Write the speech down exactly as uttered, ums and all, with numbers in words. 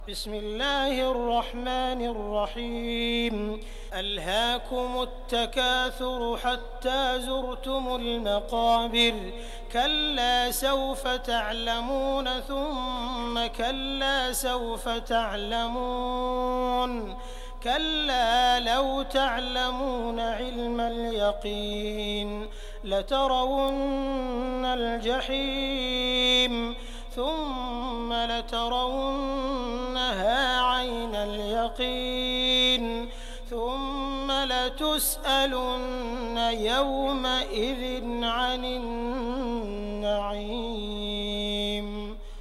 بسم الله الرحمن الرحيم ألهاكم التكاثر حتى زرتم المقابر كلا سوف تعلمون ثم كلا سوف تعلمون كلا لو تعلمون علم اليقين لترون الجحيم ثم لترونها عين اليقين ثم لتسألن يومئذ عن النعيم.